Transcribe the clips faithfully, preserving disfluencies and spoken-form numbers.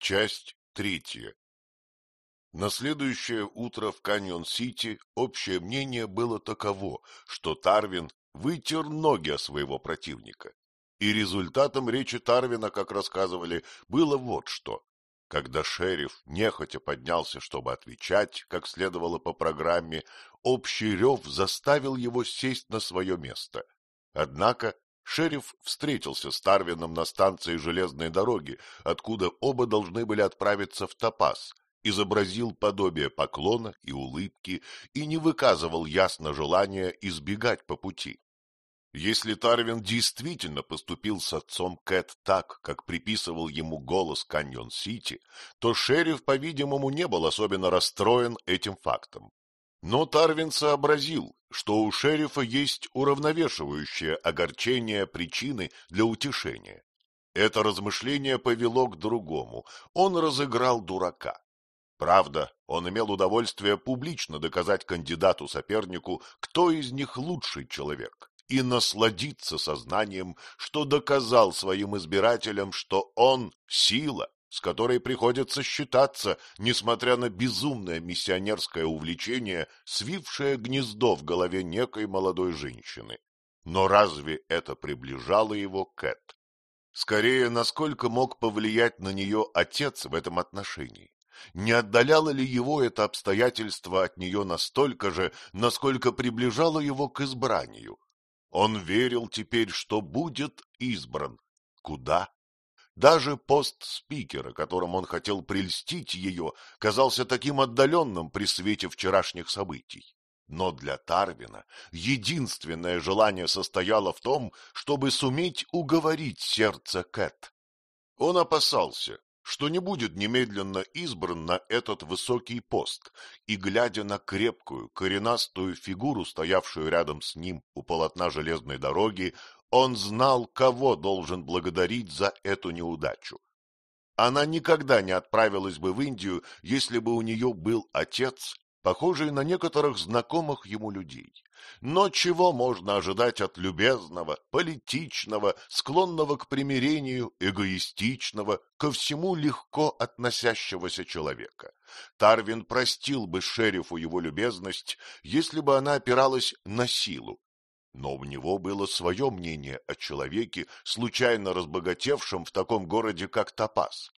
Часть третья. На следующее утро в Каньон-Сити общее мнение было таково, что Тарвин вытер ноги о своего противника. И результатом речи Тарвина, как рассказывали, было вот что. Когда шериф нехотя поднялся, чтобы отвечать, как следовало по программе, общий рев заставил его сесть на свое место. Однако шериф встретился с Тарвином на станции железной дороги, откуда оба должны были отправиться в Топаз, изобразил подобие поклона и улыбки и не выказывал ясно желания избегать по пути. Если Тарвин действительно поступил с отцом Кэт так, как приписывал ему голос Каньон-Сити, то шериф, по-видимому, не был особенно расстроен этим фактом. Но Тарвин сообразил, что у шерифа есть уравновешивающее огорчение причины для утешения. Это размышление повело к другому. Он разыграл дурака. Правда, он имел удовольствие публично доказать кандидату-сопернику, кто из них лучший человек, и насладиться сознанием, что доказал своим избирателям, что он — сила, с которой приходится считаться, несмотря на безумное миссионерское увлечение, свившее гнездо в голове некой молодой женщины. Но разве это приближало его к Кэт? Скорее, насколько мог повлиять на нее отец в этом отношении? Не отдаляло ли его это обстоятельство от нее настолько же, насколько приближало его к избранию? Он верил теперь, что будет избран. Куда? Даже пост спикера, которым он хотел прельстить ее, казался таким отдаленным при свете вчерашних событий. Но для Тарвина единственное желание состояло в том, чтобы суметь уговорить сердце Кэт. Он опасался, что не будет немедленно избран на этот высокий пост, и, глядя на крепкую, коренастую фигуру, стоявшую рядом с ним у полотна железной дороги, он знал, кого должен благодарить за эту неудачу. Она никогда не отправилась бы в Индию, если бы у нее был отец, похожий на некоторых знакомых ему людей. Но чего можно ожидать от любезного, политичного, склонного к примирению, эгоистичного, ко всему легко относящегося человека? Тарвин простил бы шерифу его любезность, если бы она опиралась на силу. Но у него было свое мнение о человеке, случайно разбогатевшем в таком городе, как Топаз.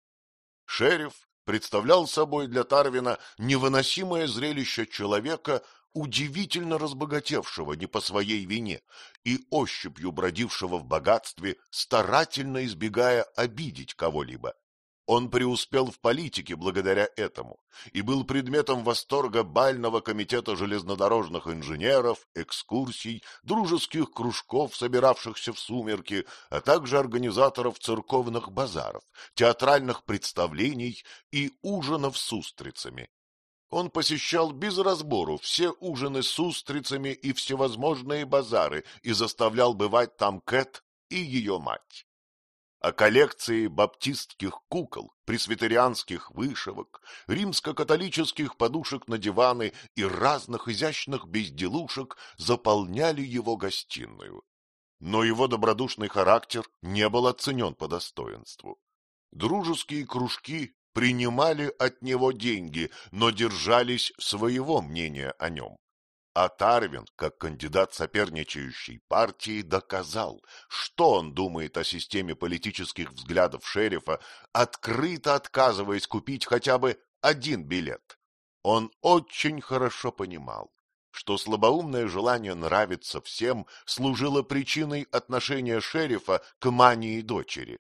Шериф представлял собой для Тарвина невыносимое зрелище человека, удивительно разбогатевшего не по своей вине и ощупью бродившего в богатстве, старательно избегая обидеть кого-либо. Он преуспел в политике благодаря этому и был предметом восторга бального комитета железнодорожных инженеров, экскурсий, дружеских кружков, собиравшихся в сумерки, а также организаторов церковных базаров, театральных представлений и ужинов с устрицами. Он посещал без разбору все ужины с устрицами и всевозможные базары и заставлял бывать там Кэт и ее мать. О коллекции баптистских кукол, пресвитерианских вышивок, римско-католических подушек на диваны и разных изящных безделушек заполняли его гостиную. Но его добродушный характер не был оценен по достоинству. Дружеские кружки принимали от него деньги, но держались своего мнения о нем. А Тарвин, как кандидат соперничающей партии, доказал, что он думает о системе политических взглядов шерифа, открыто отказываясь купить хотя бы один билет. Он очень хорошо понимал, что слабоумное желание нравиться всем служило причиной отношения шерифа к мании дочери.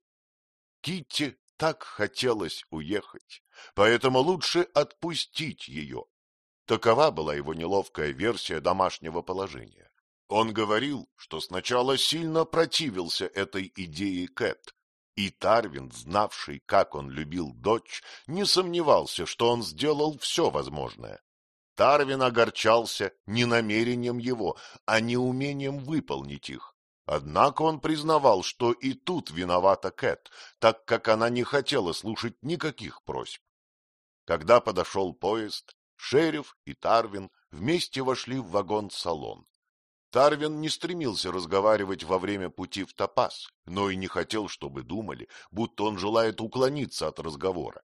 Китти так хотелось уехать, поэтому лучше отпустить ее. Такова была его неловкая версия домашнего положения. Он говорил, что сначала сильно противился этой идее Кэт, и Тарвин, знавший, как он любил дочь, не сомневался, что он сделал все возможное. Тарвин огорчался не намерением его, а неумением выполнить их. Однако он признавал, что и тут виновата Кэт, так как она не хотела слушать никаких просьб. Когда подошел поезд, шериф и Тарвин вместе вошли в вагон-салон. Тарвин не стремился разговаривать во время пути в Топаз, но и не хотел, чтобы думали, будто он желает уклониться от разговора.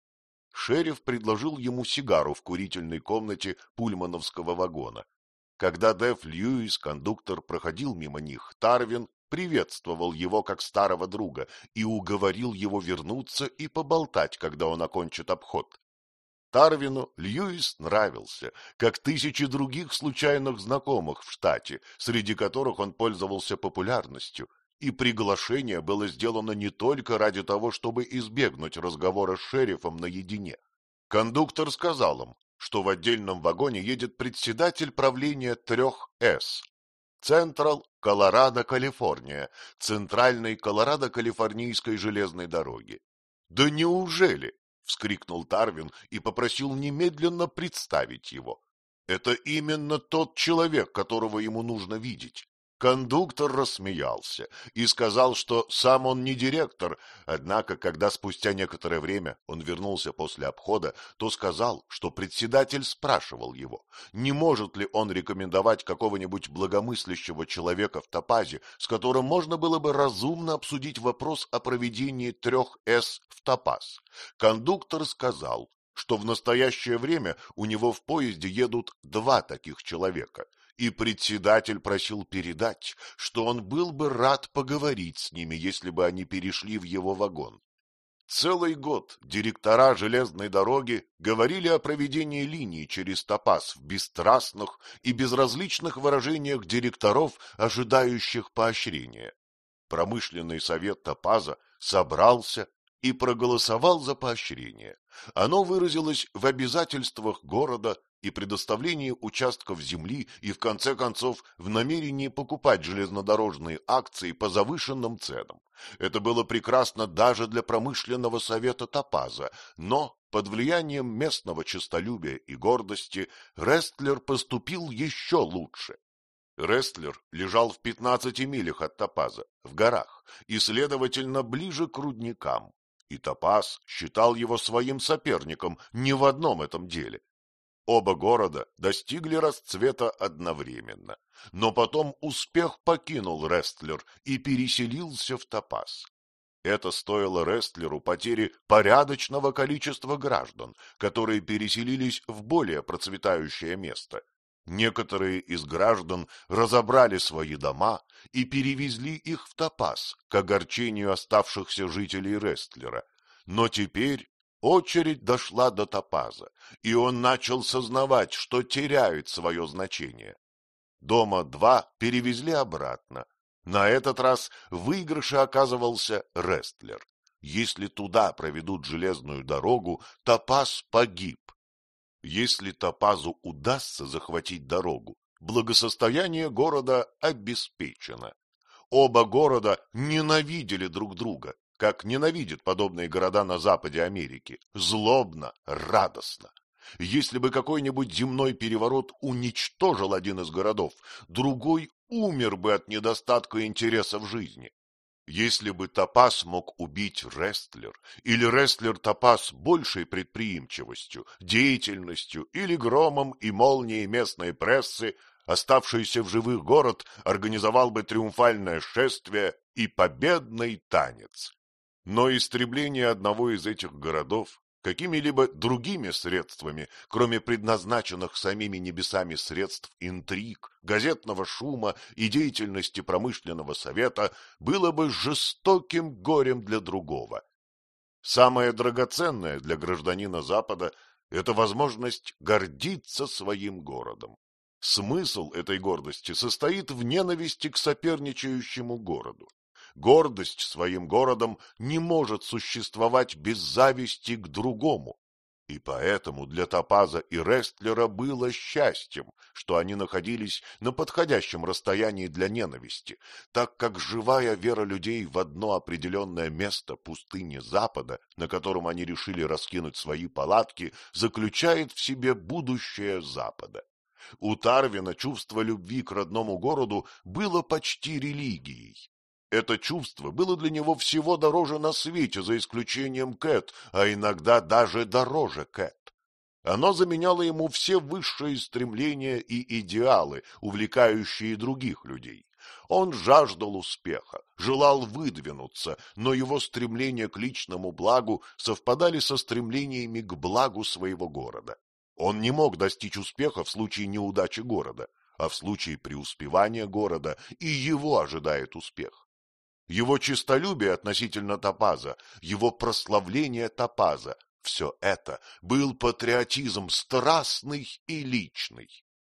шериф предложил ему сигару в курительной комнате пульмановского вагона. Когда Дэв Льюис, кондуктор, проходил мимо них, Тарвин приветствовал его как старого друга и уговорил его вернуться и поболтать, когда он окончит обход. Тарвину Льюис нравился, как тысячи других случайных знакомых в штате, среди которых он пользовался популярностью, и приглашение было сделано не только ради того, чтобы избегнуть разговора с шерифом наедине. Кондуктор сказал им, что в отдельном вагоне едет председатель правления трех «С». Централ Колорадо, Калифорния, Центральной Колорадо-Калифорнийской железной дороги. Да неужели? — вскрикнул Тарвин и попросил немедленно представить его. Это именно тот человек, которого ему нужно видеть. Кондуктор рассмеялся и сказал, что сам он не директор, однако, когда спустя некоторое время он вернулся после обхода, то сказал, что председатель спрашивал его, не может ли он рекомендовать какого-нибудь благомыслящего человека в Топазе, с которым можно было бы разумно обсудить вопрос о проведении трех «С» в Топаз. Кондуктор сказал, что в настоящее время у него в поезде едут два таких человека, и председатель просил передать, что он был бы рад поговорить с ними, если бы они перешли в его вагон. Целый год директора железной дороги говорили о проведении линии через Топаз в бесстрастных и безразличных выражениях директоров, ожидающих поощрения. Промышленный совет Топаза собрался и проголосовал за поощрение. Оно выразилось в обязательствах города и предоставлении участков земли и, в конце концов, в намерении покупать железнодорожные акции по завышенным ценам. Это было прекрасно даже для промышленного совета Топаза, но под влиянием местного честолюбия и гордости Рестлер поступил еще лучше. Рестлер лежал в пятнадцати милях от Топаза, в горах, и, следовательно, ближе к рудникам. И Топаз считал его своим соперником не в одном этом деле. Оба города достигли расцвета одновременно, но потом успех покинул Рестлер и переселился в Топаз. Это стоило Рестлеру потери порядочного количества граждан, которые переселились в более процветающее место. Некоторые из граждан разобрали свои дома и перевезли их в Топаз к огорчению оставшихся жителей Рестлера. Но теперь очередь дошла до Топаза, и он начал сознавать, что теряет свое значение. Дома два перевезли обратно. На этот раз в выигрыше оказывался Рестлер. Если туда проведут железную дорогу, Топаз погиб. Если Топазу удастся захватить дорогу, благосостояние города обеспечено. Оба города ненавидели друг друга, как ненавидят подобные города на западе Америки, злобно, радостно. Если бы какой-нибудь земной переворот уничтожил один из городов, другой умер бы от недостатка интереса в жизни. Если бы Топаз мог убить Рестлер, или Рестлер Топаз большей предприимчивостью, деятельностью или громом и молнией местной прессы, оставшийся в живых город организовал бы триумфальное шествие и победный танец. Но истребление одного из этих городов какими-либо другими средствами, кроме предназначенных самими небесами средств интриг, газетного шума и деятельности промышленного совета, было бы жестоким горем для другого. Самое драгоценное для гражданина Запада – это возможность гордиться своим городом. Смысл этой гордости состоит в ненависти к соперничающему городу. Гордость своим городом не может существовать без зависти к другому. И поэтому для Топаза и Рестлера было счастьем, что они находились на подходящем расстоянии для ненависти, так как живая вера людей в одно определенное место пустыни Запада, на котором они решили раскинуть свои палатки, заключает в себе будущее Запада. У Тарвина чувство любви к родному городу было почти религией. Это чувство было для него всего дороже на свете, за исключением Кэт, а иногда даже дороже Кэт. Оно заменяло ему все высшие стремления и идеалы, увлекающие других людей. Он жаждал успеха, желал выдвинуться, но его стремления к личному благу совпадали со стремлениями к благу своего города. Он не мог достичь успеха в случае неудачи города, а в случае преуспевания города и его ожидает успех. Его честолюбие относительно Топаза, его прославление Топаза — все это был патриотизм страстный и личный.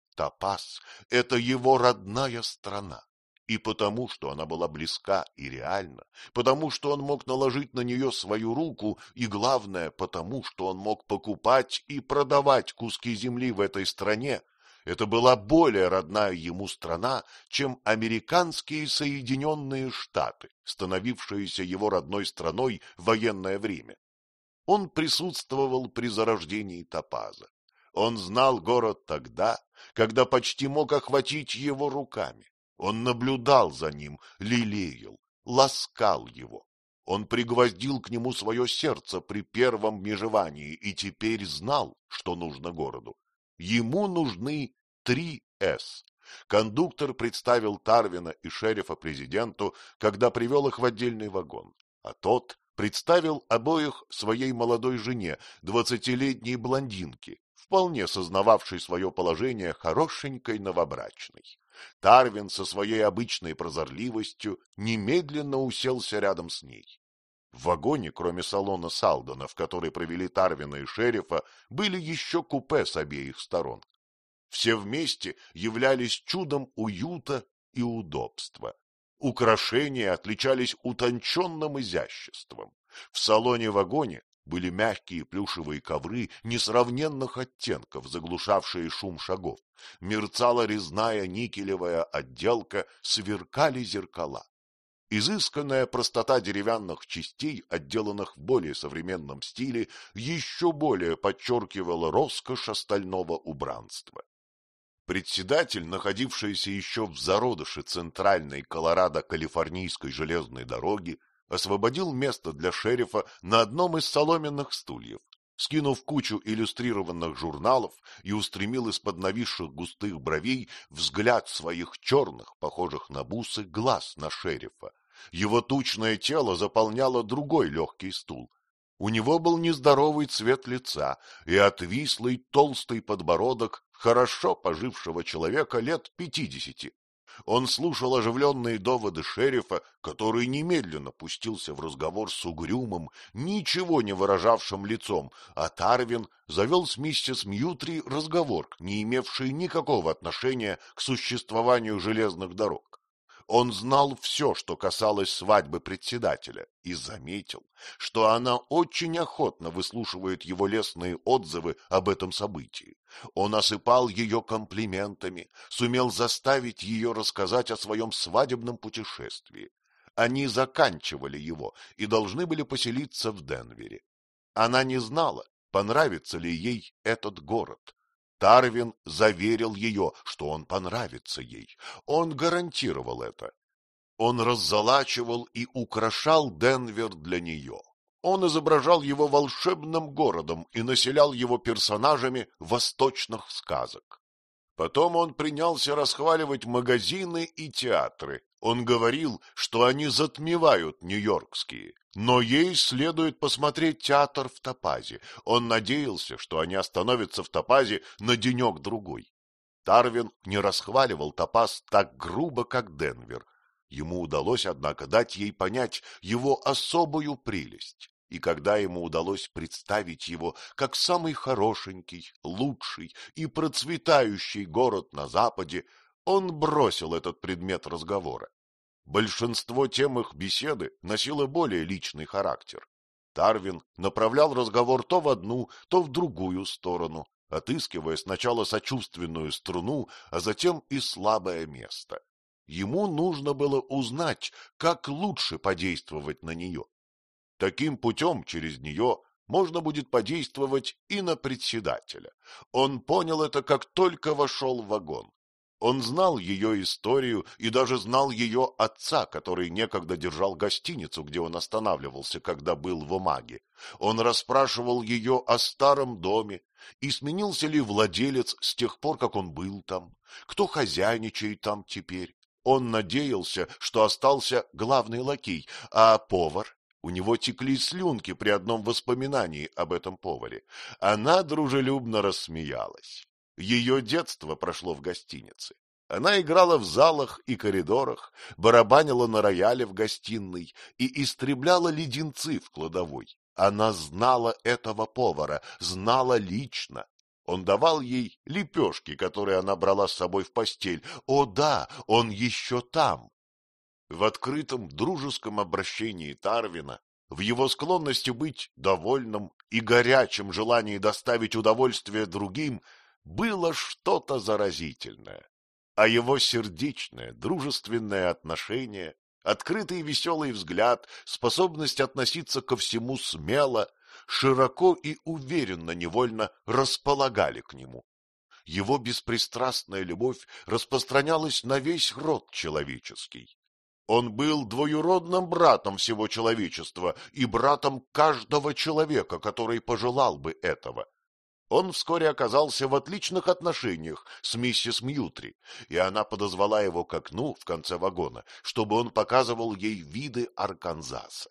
Топаз — это его родная страна, и потому, что она была близка и реальна, потому, что он мог наложить на нее свою руку, и, главное, потому, что он мог покупать и продавать куски земли в этой стране, это была более родная ему страна, чем американские Соединенные Штаты, становившиеся его родной страной в военное время. Он присутствовал при зарождении Топаза. Он знал город тогда, когда почти мог охватить его руками. Он наблюдал за ним, лелеял, ласкал его. Он пригвоздил к нему свое сердце при первом межевании и теперь знал, что нужно городу. Ему нужны три «С». Кондуктор представил Тарвина и шерифа президенту, когда привел их в отдельный вагон, а тот представил обоих своей молодой жене, двадцатилетней блондинке, вполне сознававшей свое положение хорошенькой новобрачной. Тарвин со своей обычной прозорливостью немедленно уселся рядом с ней. В вагоне, кроме салона Салдена, в который провели Тарвина и шерифа, были еще купе с обеих сторон. Все вместе являлись чудом уюта и удобства. Украшения отличались утонченным изяществом. В салоне-вагоне были мягкие плюшевые ковры несравненных оттенков, заглушавшие шум шагов. Мерцала резная никелевая отделка, сверкали зеркала. Изысканная простота деревянных частей, отделанных в более современном стиле, еще более подчеркивала роскошь остального убранства. Председатель, находившийся еще в зародыше центральной Колорадо-Калифорнийской железной дороги, освободил место для шерифа на одном из соломенных стульев, скинув кучу иллюстрированных журналов и устремил из-под нависших густых бровей взгляд своих черных, похожих на бусы, глаз на шерифа. Его тучное тело заполняло другой легкий стул. У него был нездоровый цвет лица и отвислый толстый подбородок хорошо пожившего человека лет пятидесяти. Он слушал оживленные доводы шерифа, который немедленно пустился в разговор с угрюмым, ничего не выражавшим лицом, а Тарвин завел с миссис Мьютри разговор, не имевший никакого отношения к существованию железных дорог. Он знал все, что касалось свадьбы председателя, и заметил, что она очень охотно выслушивает его лестные отзывы об этом событии. Он осыпал ее комплиментами, сумел заставить ее рассказать о своем свадебном путешествии. Они заканчивали его и должны были поселиться в Денвере. Она не знала, понравится ли ей этот город. Тарвин заверил ее, что он понравится ей. Он гарантировал это. Он раззолачивал и украшал Денвер для нее. Он изображал его волшебным городом и населял его персонажами восточных сказок. Потом он принялся расхваливать магазины и театры. Он говорил, что они затмевают нью-йоркские. Но ей следует посмотреть театр в Топазе. Он надеялся, что они остановятся в Топазе на денек-другой. Тарвин не расхваливал Топаз так грубо, как Денвер. Ему удалось, однако, дать ей понять его особую прелесть. И когда ему удалось представить его как самый хорошенький, лучший и процветающий город на Западе, он бросил этот предмет разговора. Большинство тем их беседы носило более личный характер. Тарвин направлял разговор то в одну, то в другую сторону, отыскивая сначала сочувственную струну, а затем и слабое место. Ему нужно было узнать, как лучше подействовать на нее. Таким путем через нее можно будет подействовать и на председателя. Он понял это, как только вошел в вагон. Он знал ее историю и даже знал ее отца, который некогда держал гостиницу, где он останавливался, когда был в Омаге. Он расспрашивал ее о старом доме и сменился ли владелец с тех пор, как он был там, кто хозяйничает там теперь. Он надеялся, что остался главный лакей, а повар... У него текли слюнки при одном воспоминании об этом поваре. Она дружелюбно рассмеялась. Ее детство прошло в гостинице. Она играла в залах и коридорах, барабанила на рояле в гостиной и истребляла леденцы в кладовой. Она знала этого повара, знала лично. Он давал ей лепешки, которые она брала с собой в постель. О да, он еще там. В открытом дружеском обращении Тарвина, в его склонности быть довольным и горячем желании доставить удовольствие другим, было что-то заразительное. А его сердечное, дружественное отношение, открытый и веселый взгляд, способность относиться ко всему смело, широко и уверенно невольно располагали к нему. Его беспристрастная любовь распространялась на весь род человеческий. Он был двоюродным братом всего человечества и братом каждого человека, который пожелал бы этого. Он вскоре оказался в отличных отношениях с миссис Мьютри, и она подозвала его к окну в конце вагона, чтобы он показывал ей виды Арканзаса.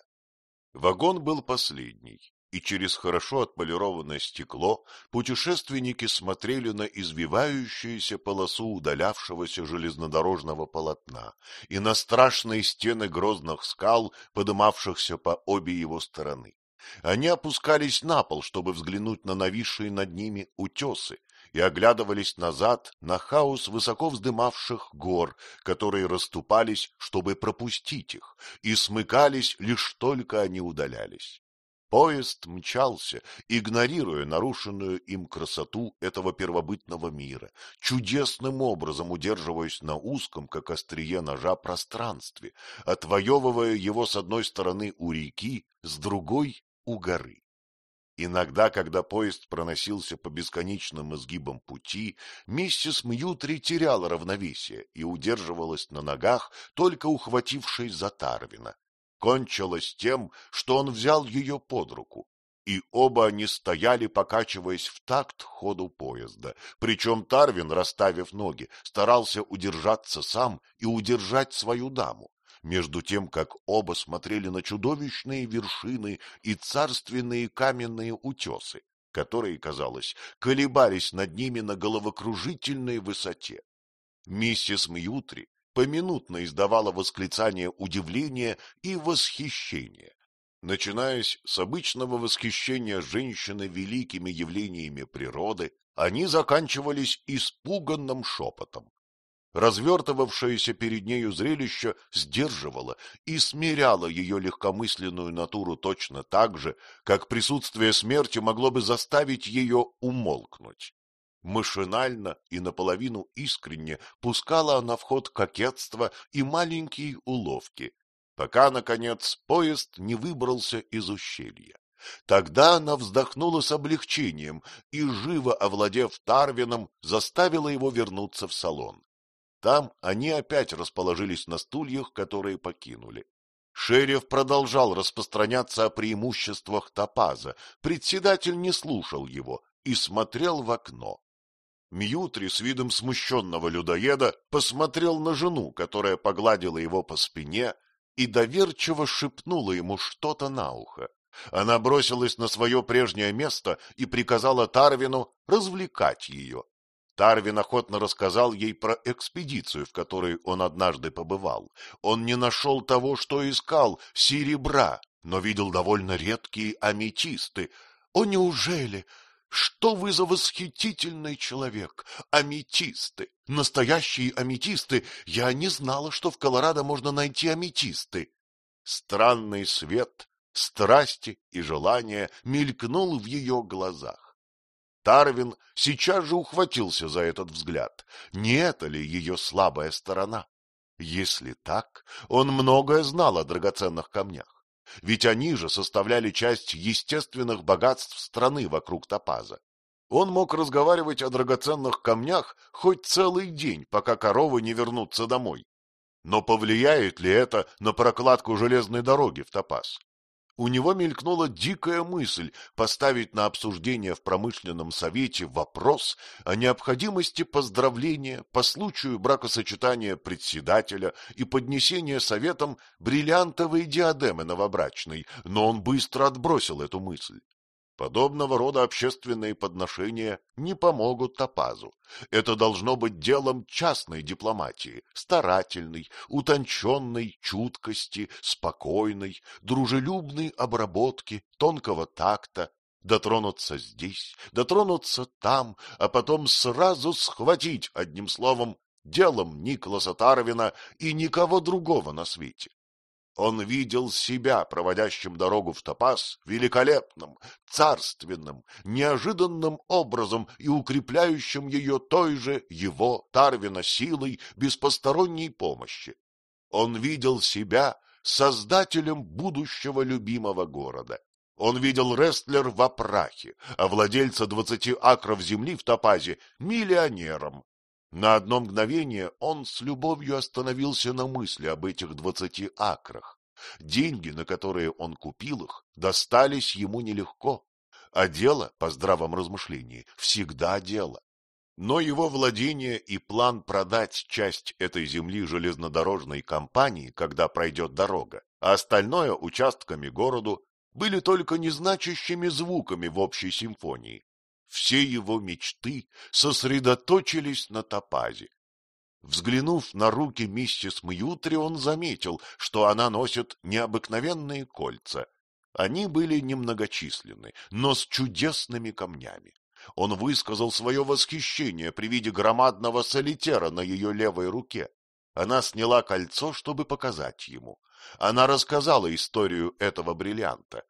Вагон был последний, и через хорошо отполированное стекло путешественники смотрели на извивающуюся полосу удалявшегося железнодорожного полотна и на страшные стены грозных скал, подымавшихся по обе его стороны. Они опускались на пол, чтобы взглянуть на нависшие над ними утесы, и оглядывались назад на хаос высоко вздымавших гор, которые расступались, чтобы пропустить их, и смыкались, лишь только они удалялись. Поезд мчался, игнорируя нарушенную им красоту этого первобытного мира, чудесным образом удерживаясь на узком, как острие ножа, пространстве, отвоевывая его с одной стороны у реки, с другой — у горы. Иногда, когда поезд проносился по бесконечным изгибам пути, миссис Мьютри теряла равновесие и удерживалась на ногах, только ухватившись за Тарвина. Кончилось тем, что он взял ее под руку, и оба они стояли, покачиваясь в такт ходу поезда, причем Тарвин, расставив ноги, старался удержаться сам и удержать свою даму, между тем, как оба смотрели на чудовищные вершины и царственные каменные утесы, которые, казалось, колебались над ними на головокружительной высоте. Миссис Мьютри поминутно издавала восклицания удивления и восхищения, начинаясь с обычного восхищения женщины великими явлениями природы, они заканчивались испуганным шепотом. Развертывавшееся перед нею зрелище сдерживало и смиряло ее легкомысленную натуру точно так же, как присутствие смерти могло бы заставить ее умолкнуть. Машинально и наполовину искренне пускала она в ход кокетство и маленькие уловки, пока, наконец, поезд не выбрался из ущелья. Тогда она вздохнула с облегчением и, живо овладев Тарвином, заставила его вернуться в салон. Там они опять расположились на стульях, которые покинули. Шериф продолжал распространяться о преимуществах топаза, председатель не слушал его и смотрел в окно. Мьютри с видом смущенного людоеда посмотрел на жену, которая погладила его по спине и доверчиво шепнула ему что-то на ухо. Она бросилась на свое прежнее место и приказала Тарвину развлекать ее. Тарвин охотно рассказал ей про экспедицию, в которой он однажды побывал. Он не нашел того, что искал, серебра, но видел довольно редкие аметисты. О, неужели? Что вы за восхитительный человек! Аметисты! Настоящие аметисты! Я не знала, что в Колорадо можно найти аметисты. Странный свет, страсти и желания мелькнул в ее глазах. Тарвин сейчас же ухватился за этот взгляд. Не это ли ее слабая сторона? Если так, он многое знал о драгоценных камнях. Ведь они же составляли часть естественных богатств страны вокруг топаза. Он мог разговаривать о драгоценных камнях хоть целый день, пока коровы не вернутся домой. Но повлияет ли это на прокладку железной дороги в топаз? У него мелькнула дикая мысль поставить на обсуждение в промышленном совете вопрос о необходимости поздравления по случаю бракосочетания председателя и поднесения советам бриллиантовой диадемы новобрачной, но он быстро отбросил эту мысль. Подобного рода общественные подношения не помогут топазу. Это должно быть делом частной дипломатии, старательной, утонченной чуткости, спокойной, дружелюбной обработки, тонкого такта. Дотронуться здесь, дотронуться там, а потом сразу схватить, одним словом, делом Николаса Тарвина и никого другого на свете. Он видел себя, проводящим дорогу в Топаз, великолепным, царственным, неожиданным образом и укрепляющим ее той же его, Тарвина, силой без посторонней помощи. Он видел себя создателем будущего любимого города. Он видел Рестлер в опрахе, а владельца двадцати акров земли в Топазе миллионером. На одно мгновение он с любовью остановился на мысли об этих двадцати акрах. Деньги, на которые он купил их, достались ему нелегко, а дело, по здравом размышлении, всегда дело. Но его владение и план продать часть этой земли железнодорожной компании, когда пройдет дорога, а остальное участками городу, были только незначащими звуками в общей симфонии. Все его мечты сосредоточились на Топазе. Взглянув на руки миссис Мьютри, он заметил, что она носит необыкновенные кольца. Они были немногочисленны, но с чудесными камнями. Он высказал свое восхищение при виде громадного солитера на ее левой руке. Она сняла кольцо, чтобы показать ему. Она рассказала историю этого бриллианта.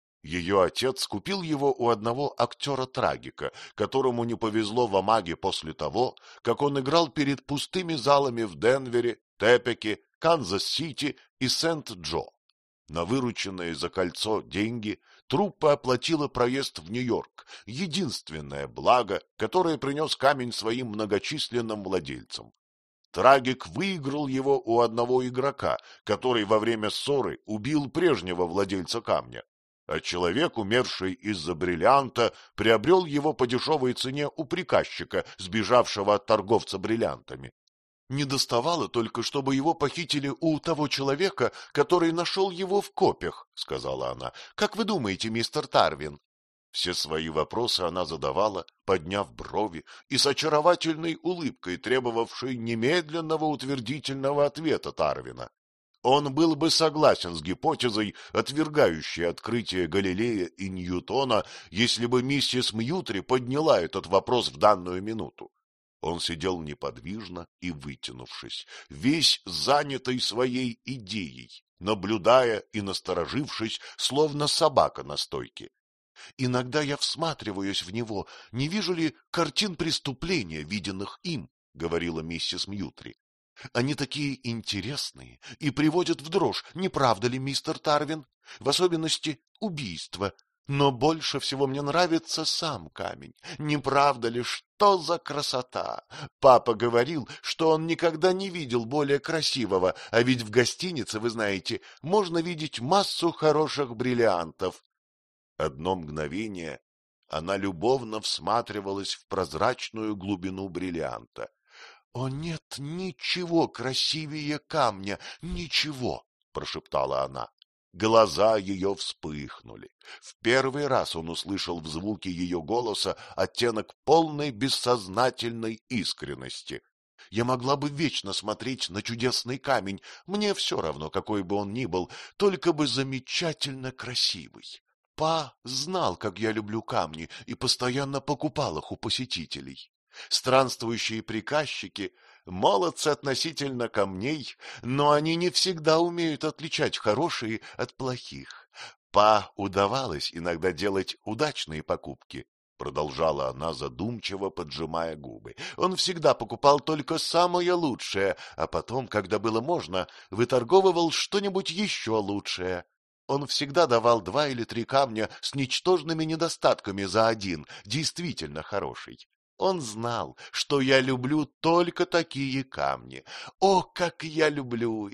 Ее отец купил его у одного актера-трагика, которому не повезло в Омаге после того, как он играл перед пустыми залами в Денвере, Тепеке, Канзас-Сити и Сент-Джо. На вырученные за кольцо деньги труппа оплатила проезд в Нью-Йорк, единственное благо, которое принес камень своим многочисленным владельцам. Трагик выиграл его у одного игрока, который во время ссоры убил прежнего владельца камня. А человек, умерший из-за бриллианта, приобрел его по дешевой цене у приказчика, сбежавшего от торговца бриллиантами. «Недоставало только, чтобы его похитили у того человека, который нашел его в копях», — сказала она. «Как вы думаете, мистер Тарвин?» Все свои вопросы она задавала, подняв брови и с очаровательной улыбкой, требовавшей немедленного утвердительного ответа Тарвина. Он был бы согласен с гипотезой, отвергающей открытие Галилея и Ньютона, если бы миссис Мьютри подняла этот вопрос в данную минуту. Он сидел неподвижно и вытянувшись, весь занятый своей идеей, наблюдая и насторожившись, словно собака на стойке. «Иногда я всматриваюсь в него, не вижу ли картин преступления, виденных им», — говорила миссис Мьютри. «Они такие интересные и приводят в дрожь, не правда ли, мистер Тарвин? В особенности убийство. Но больше всего мне нравится сам камень. Не правда ли, что за красота? Папа говорил, что он никогда не видел более красивого, а ведь в гостинице, вы знаете, можно видеть массу хороших бриллиантов». Одно мгновение она любовно всматривалась в прозрачную глубину бриллианта. «О, нет, ничего красивее камня, ничего!» — прошептала она. Глаза ее вспыхнули. В первый раз он услышал в звуке ее голоса оттенок полной бессознательной искренности. «Я могла бы вечно смотреть на чудесный камень, мне все равно, какой бы он ни был, только бы замечательно красивый. Па знал, как я люблю камни, и постоянно покупал их у посетителей. Странствующие приказчики молодцы относительно камней, но они не всегда умеют отличать хорошие от плохих. Па удавалось иногда делать удачные покупки», — продолжала она, задумчиво поджимая губы. «Он всегда покупал только самое лучшее, а потом, когда было можно, выторговывал что-нибудь еще лучшее. Он всегда давал два или три камня с ничтожными недостатками за один, действительно хороший. Он знал, что я люблю только такие камни. О, как я люблю их!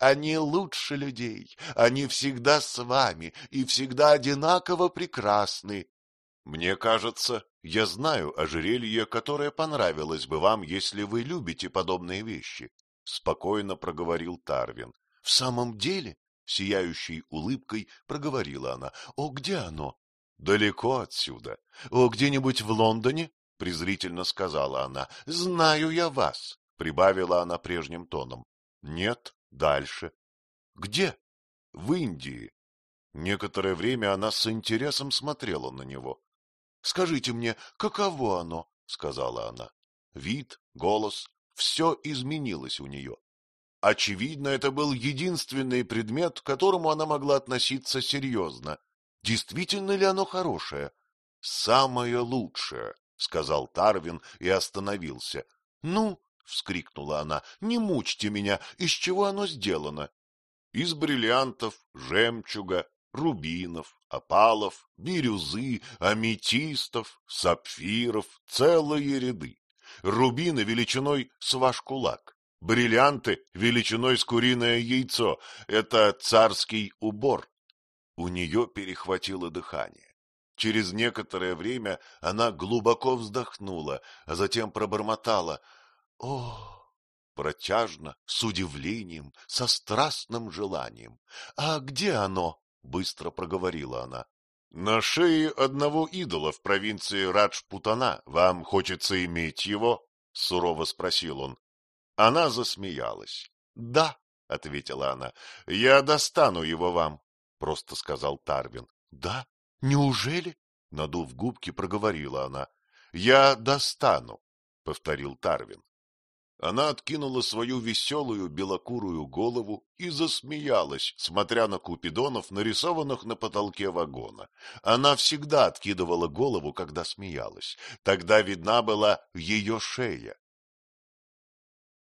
Они лучше людей, они всегда с вами и всегда одинаково прекрасны. Мне кажется, я знаю ожерелье, которое понравилось бы вам, если вы любите подобные вещи, — спокойно проговорил Тарвин. — В самом деле? — сияющей улыбкой проговорила она. — О, где оно? — Далеко отсюда. — О, где-нибудь в Лондоне? — презрительно сказала она. — Знаю я вас, — прибавила она прежним тоном. — Нет, дальше. — Где? — В Индии. Некоторое время она с интересом смотрела на него. — Скажите мне, каково оно? — сказала она. Вид, голос — все изменилось у нее. Очевидно, это был единственный предмет, к которому она могла относиться серьезно. Действительно ли оно хорошее? — Самое лучшее, — сказал Тарвин и остановился. — Ну, — вскрикнула она, — не мучьте меня, из чего оно сделано? — Из бриллиантов, жемчуга, рубинов, опалов, бирюзы, аметистов, сапфиров, целые ряды. Рубины величиной с ваш кулак. Бриллианты величиной с куриное яйцо. Это царский убор. У нее перехватило дыхание. Через некоторое время она глубоко вздохнула, а затем пробормотала: — О! Протяжно, с удивлением, со страстным желанием. — А где оно? — быстро проговорила она. — На шее одного идола в провинции Раджпутана. Вам хочется иметь его? — сурово спросил он. Она засмеялась. — Да, — ответила она, — я достану его вам, — просто сказал Тарвин. — Да? Неужели? — надув губки, проговорила она. — Я достану, — повторил Тарвин. Она откинула свою веселую белокурую голову и засмеялась, смотря на купидонов, нарисованных на потолке вагона. Она всегда откидывала голову, когда смеялась. Тогда видна была ее шея.